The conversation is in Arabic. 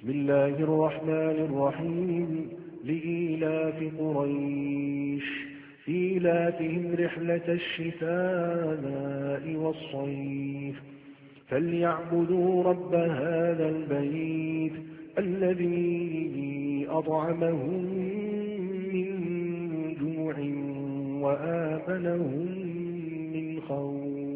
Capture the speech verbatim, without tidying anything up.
بسم الله الرحمن الرحيم لإيلاف قريش إيلافهم رحلة الشتاء والصيف فليعبدوا رب هذا البيت الذي أطعمهم من جوع وآمنهم من خوف